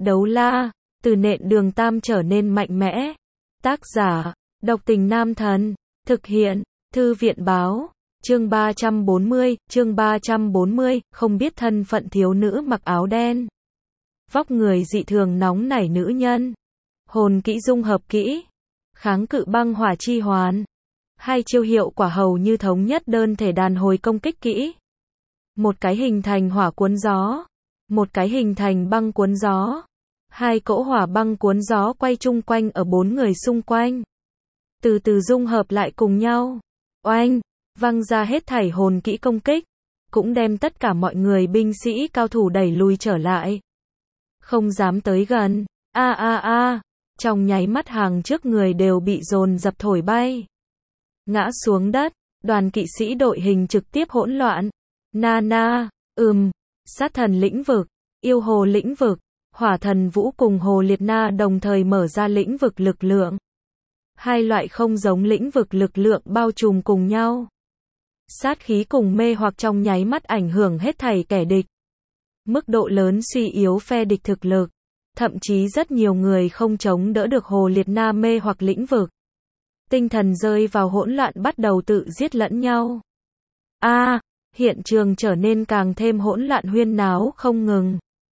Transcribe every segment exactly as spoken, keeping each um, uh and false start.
Đấu la, từ nện đường tam trở nên mạnh mẽ. Tác giả, độc tình nam thần. Thực hiện, thư viện báo. Chương ba trăm bốn mươi, chương ba trăm bốn mươi, không biết thân phận thiếu nữ mặc áo đen. Vóc người dị thường nóng nảy nữ nhân. Hồn kỹ dung hợp kỹ. Kháng cự băng hỏa chi hoàn. Hai chiêu hiệu quả hầu như thống nhất đơn thể đàn hồi công kích kỹ. Một cái hình thành hỏa cuốn gió. Một cái hình thành băng cuốn gió. Hai cỗ hỏa băng cuốn gió quay chung quanh ở bốn người xung quanh. Từ từ dung hợp lại cùng nhau. Oanh, văng ra hết thảy hồn kỹ công kích. Cũng đem tất cả mọi người binh sĩ cao thủ đẩy lùi trở lại. Không dám tới gần. A a a, trong nháy mắt hàng trước người đều bị dồn dập thổi bay. Ngã xuống đất, đoàn kỵ sĩ đội hình trực tiếp hỗn loạn. Na na, ừm, sát thần lĩnh vực, yêu hồ lĩnh vực, hỏa thần vũ cùng hồ liệt na đồng thời mở ra lĩnh vực lực lượng. Hai loại không giống lĩnh vực lực lượng bao trùm cùng nhau. Sát khí cùng mê hoặc trong nháy mắt ảnh hưởng hết thảy kẻ địch. Mức độ lớn suy yếu phe địch thực lực. Thậm chí rất nhiều người không chống đỡ được hồ liệt na mê hoặc lĩnh vực. Tinh thần rơi vào hỗn loạn bắt đầu tự giết lẫn nhau. A, à, hiện trường trở nên càng thêm hỗn loạn huyên náo không ngừng.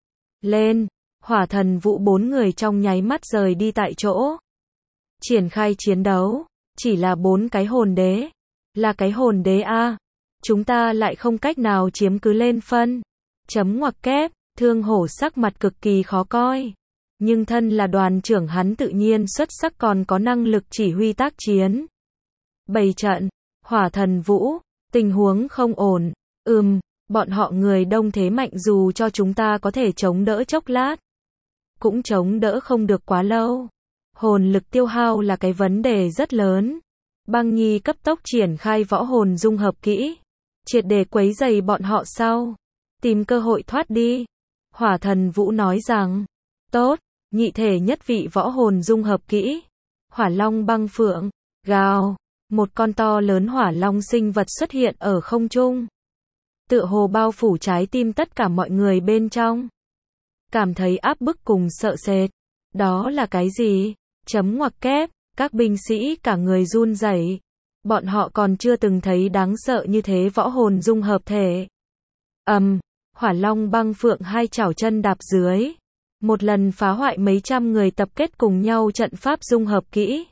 Lên, hỏa thần vũ bốn người trong nháy mắt rời đi tại chỗ. Triển khai chiến đấu, chỉ là bốn cái hồn đế. Là cái hồn đế A. À. Chúng ta lại không cách nào chiếm cứ lên phân. Chấm ngoặc kép, Thương Hổ sắc mặt cực kỳ khó coi. Nhưng thân là đoàn trưởng hắn tự nhiên xuất sắc còn có năng lực chỉ huy tác chiến. Bày trận, hỏa thần vũ, tình huống không ổn. Ừm, bọn họ người đông thế mạnh dù cho chúng ta có thể chống đỡ chốc lát. Cũng chống đỡ không được quá lâu. Hồn lực tiêu hao là cái vấn đề rất lớn. Băng Nhi cấp tốc triển khai võ hồn dung hợp kỹ. Triệt để quấy rầy bọn họ sau. Tìm cơ hội thoát đi. Hỏa thần vũ nói rằng. Tốt, nhị thể nhất vị võ hồn dung hợp kỹ. Hỏa long băng phượng. Gào. Một con to lớn hỏa long sinh vật xuất hiện ở không trung. Tựa hồ bao phủ trái tim tất cả mọi người bên trong. Cảm thấy áp bức cùng sợ sệt. Đó là cái gì? Chấm ngoặc kép, các binh sĩ cả người run rẩy. Bọn họ còn chưa từng thấy đáng sợ như thế võ hồn dung hợp thể. Ầm, um, hỏa long băng phượng hai chảo chân đạp dưới. Một lần phá hoại mấy trăm người tập kết cùng nhau trận pháp dung hợp kỹ.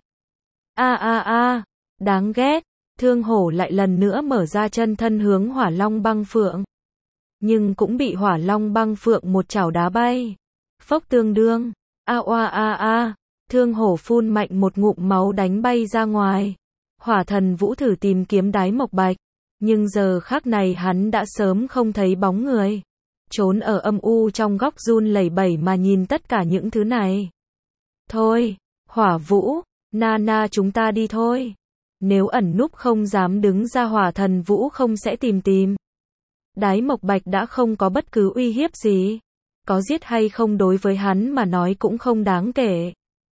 A a a, đáng ghét. Thương Hổ lại lần nữa mở ra chân thân hướng hỏa long băng phượng. Nhưng cũng bị hỏa long băng phượng một chảo đá bay. Phốc tương đương. A oa a a. Thương Hổ phun mạnh một ngụm máu đánh bay ra ngoài. Hỏa thần vũ thử tìm kiếm Đái Mộc Bạch. Nhưng giờ khắc này hắn đã sớm không thấy bóng người. Trốn ở âm u trong góc run lẩy bẩy mà nhìn tất cả những thứ này. Thôi, Hỏa Vũ, na na chúng ta đi thôi. Nếu ẩn núp không dám đứng ra hỏa thần vũ không sẽ tìm tìm. Đái Mộc Bạch đã không có bất cứ uy hiếp gì. Có giết hay không đối với hắn mà nói cũng không đáng kể.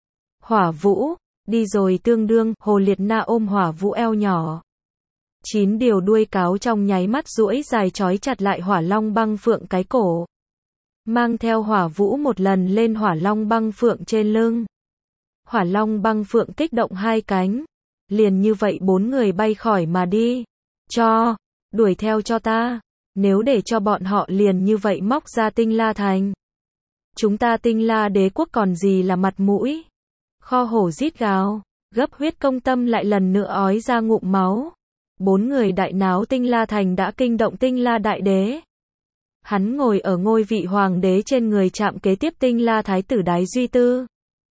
Hỏa Vũ, đi rồi tương đương, hồ liệt na ôm Hỏa Vũ eo nhỏ. Chín điều đuôi cáo trong nháy mắt duỗi dài trói chặt lại hỏa long băng phượng cái cổ. Mang theo Hỏa Vũ một lần lên hỏa long băng phượng trên lưng. Hỏa long băng phượng kích động hai cánh. Liền như vậy bốn người bay khỏi mà đi. Cho, đuổi theo cho ta. Nếu để cho bọn họ liền như vậy móc ra Tinh La Thành. Chúng ta Tinh La đế quốc còn gì là mặt mũi. Kho hổ rít gào, gấp huyết công tâm lại lần nữa ói ra ngụm máu. Bốn người đại náo Tinh La Thành đã kinh động Tinh La đại đế. Hắn ngồi ở ngôi vị hoàng đế trên người chạm kế tiếp Tinh La thái tử Đái Duy Tư.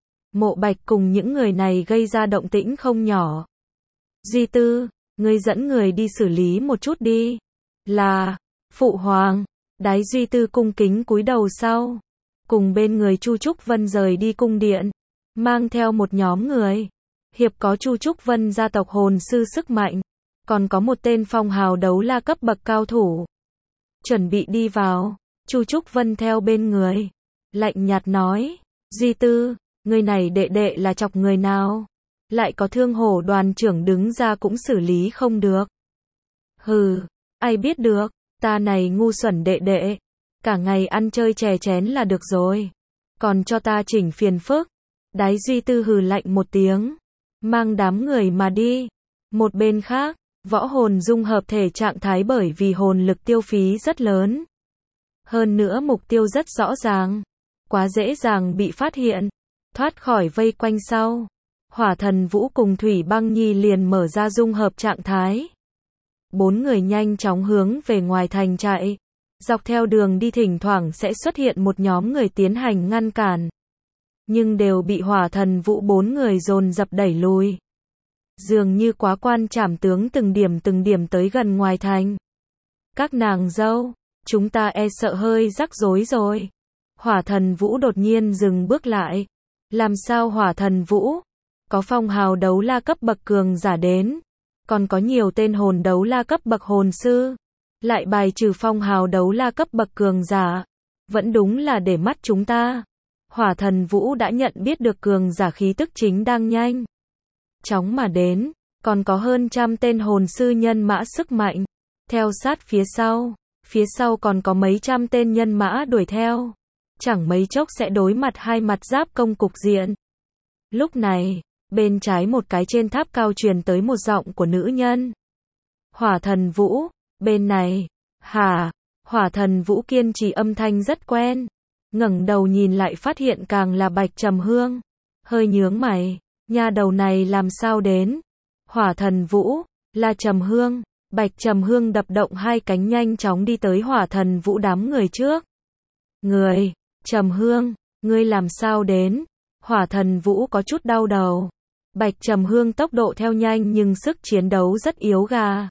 Mộ Bạch cùng những người này gây ra động tĩnh không nhỏ. Duy Tư, ngươi dẫn người đi xử lý một chút đi. Là, phụ hoàng. Đái Duy Tư cung kính cúi đầu sau. Cùng bên người Chu Trúc Vân rời đi cung điện. Mang theo một nhóm người. Hiệp có Chu Trúc Vân gia tộc hồn sư sức mạnh. Còn có một tên phong hào đấu la cấp bậc cao thủ. Chuẩn bị đi vào. Chu Trúc Vân theo bên người. Lạnh nhạt nói. Duy Tư, người này đệ đệ là chọc người nào? Lại có Thương Hổ đoàn trưởng đứng ra cũng xử lý không được. Hừ, ai biết được, ta này ngu xuẩn đệ đệ. Cả ngày ăn chơi chè chén là được rồi. còn cho ta chỉnh phiền phức. Đái Duy Tư hừ lạnh một tiếng, mang đám người mà đi. Một bên khác, võ hồn dung hợp thể trạng thái bởi vì hồn lực tiêu phí rất lớn. Hơn nữa mục tiêu rất rõ ràng, quá dễ dàng bị phát hiện, thoát khỏi vây quanh sau. Hỏa Thần Vũ cùng Thủy Băng Nhi liền mở ra dung hợp trạng thái. Bốn người nhanh chóng hướng về ngoài thành chạy. Dọc theo đường đi thỉnh thoảng sẽ xuất hiện một nhóm người tiến hành ngăn cản. Nhưng đều bị Hỏa Thần Vũ bốn người dồn dập đẩy lùi. Dường như quá quan trảm tướng từng điểm từng điểm tới gần ngoài thành. Các nàng dâu, chúng ta e sợ hơi rắc rối rồi. Hỏa Thần Vũ đột nhiên dừng bước lại. Làm sao Hỏa Thần Vũ? Có phong hào đấu la cấp bậc cường giả đến. Còn có nhiều tên hồn đấu la cấp bậc hồn sư. Lại bài trừ phong hào đấu la cấp bậc cường giả. Vẫn đúng là để mắt chúng ta. Hỏa Thần Vũ đã nhận biết được cường giả khí tức chính đang nhanh chóng mà đến, còn có hơn trăm tên hồn sư nhân mã sức mạnh theo sát phía sau, phía sau còn có mấy trăm tên nhân mã đuổi theo, chẳng mấy chốc sẽ đối mặt hai mặt giáp công cục diện. Lúc này, bên trái một cái trên tháp cao truyền tới một giọng của nữ nhân. Hỏa Thần Vũ, bên này. Hả? Hỏa Thần Vũ kiên trì âm thanh rất quen. Ngẩng đầu nhìn lại phát hiện càng là Bạch Trầm Hương. Hơi nhướng mày, nha đầu này làm sao đến? Hỏa Thần Vũ, là Trầm Hương. Bạch Trầm Hương đập động hai cánh nhanh chóng đi tới Hỏa Thần Vũ đám người trước. Người, Trầm Hương, ngươi làm sao đến? Hỏa Thần Vũ có chút đau đầu. Bạch Trầm Hương tốc độ theo nhanh nhưng sức chiến đấu rất yếu gà.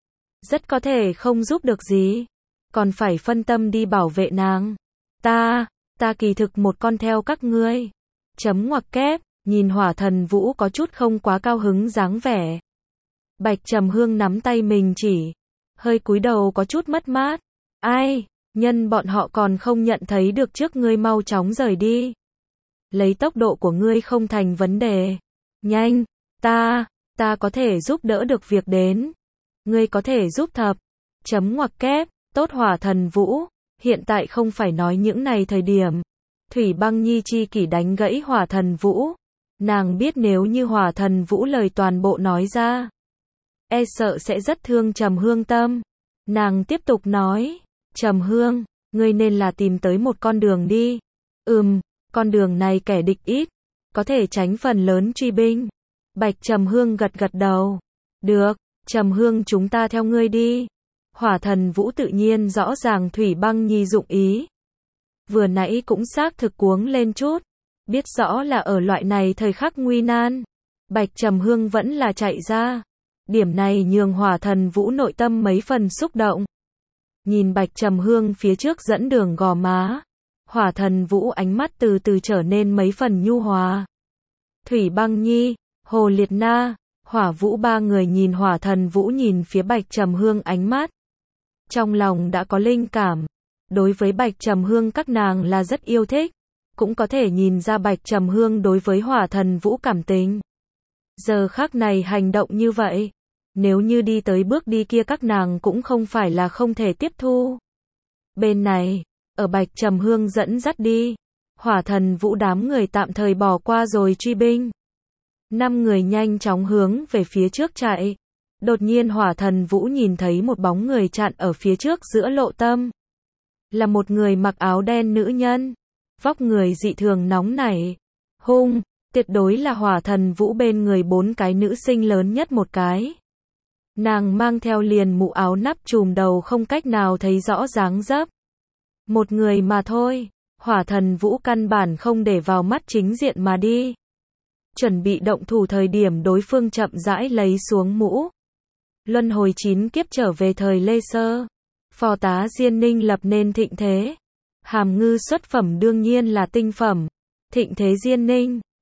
Rất có thể không giúp được gì. Còn phải phân tâm đi bảo vệ nàng. Ta, ta kỳ thực một con theo các ngươi. Chấm ngoặc kép, nhìn Hỏa Thần Vũ có chút không quá cao hứng dáng vẻ. Bạch Trầm Hương nắm tay mình chỉ. Hơi cúi đầu có chút mất mát. Ai, nhân bọn họ còn không nhận thấy được trước ngươi mau chóng rời đi. Lấy tốc độ của ngươi không thành vấn đề. Nhanh, ta, ta có thể giúp đỡ được việc đến. Ngươi có thể giúp thập. Chấm ngoặc kép, tốt Hỏa Thần Vũ, hiện tại không phải nói những này thời điểm. Thủy Băng Nhi chi kỷ đánh gãy Hỏa Thần Vũ. Nàng biết nếu như Hỏa Thần Vũ lời toàn bộ nói ra, e sợ sẽ rất thương Trầm Hương tâm. Nàng tiếp tục nói, Trầm Hương, ngươi nên là tìm tới một con đường đi. Ừm, con đường này kẻ địch ít, có thể tránh phần lớn truy binh. Bạch Trầm Hương gật gật đầu. Được, Trầm Hương chúng ta theo ngươi đi. Hỏa Thần Vũ tự nhiên rõ ràng Thủy Băng Nhi dụng ý. Vừa nãy cũng xác thực cuống lên chút. Biết rõ là ở loại này thời khắc nguy nan. Bạch Trầm Hương vẫn là chạy ra. Điểm này nhường Hỏa Thần Vũ nội tâm mấy phần xúc động. Nhìn Bạch Trầm Hương phía trước dẫn đường gò má. Hỏa Thần Vũ ánh mắt từ từ trở nên mấy phần nhu hòa. Thủy Băng Nhi, Hồ Liệt Na, Hỏa Vũ ba người nhìn Hỏa Thần Vũ nhìn phía Bạch Trầm Hương ánh mắt. Trong lòng đã có linh cảm. Đối với Bạch Trầm Hương các nàng là rất yêu thích. Cũng có thể nhìn ra Bạch Trầm Hương đối với Hỏa Thần Vũ cảm tình. Giờ khắc này hành động như vậy. Nếu như đi tới bước đi kia các nàng cũng không phải là không thể tiếp thu. Bên này, ở Bạch Trầm Hương dẫn dắt đi. Hỏa Thần Vũ đám người tạm thời bỏ qua rồi truy binh. Năm người nhanh chóng hướng về phía trước chạy. Đột nhiên Hỏa Thần Vũ nhìn thấy một bóng người chặn ở phía trước giữa lộ tâm. Là một người mặc áo đen nữ nhân. Vóc người dị thường nóng nảy. Hung, tuyệt đối là Hỏa Thần Vũ bên người bốn cái nữ sinh lớn nhất một cái. Nàng mang theo liền mũ áo nắp trùm đầu không cách nào thấy rõ dáng dấp. Một người mà thôi. Hỏa Thần Vũ căn bản không để vào mắt chính diện mà đi. Chuẩn bị động thủ thời điểm đối phương chậm rãi lấy xuống mũ. Luân hồi chín kiếp trở về thời Lê Sơ. Phò tá Diên Ninh lập nên thịnh thế. Hàm ngư xuất phẩm đương nhiên là tinh phẩm. Thịnh thế Diên Ninh,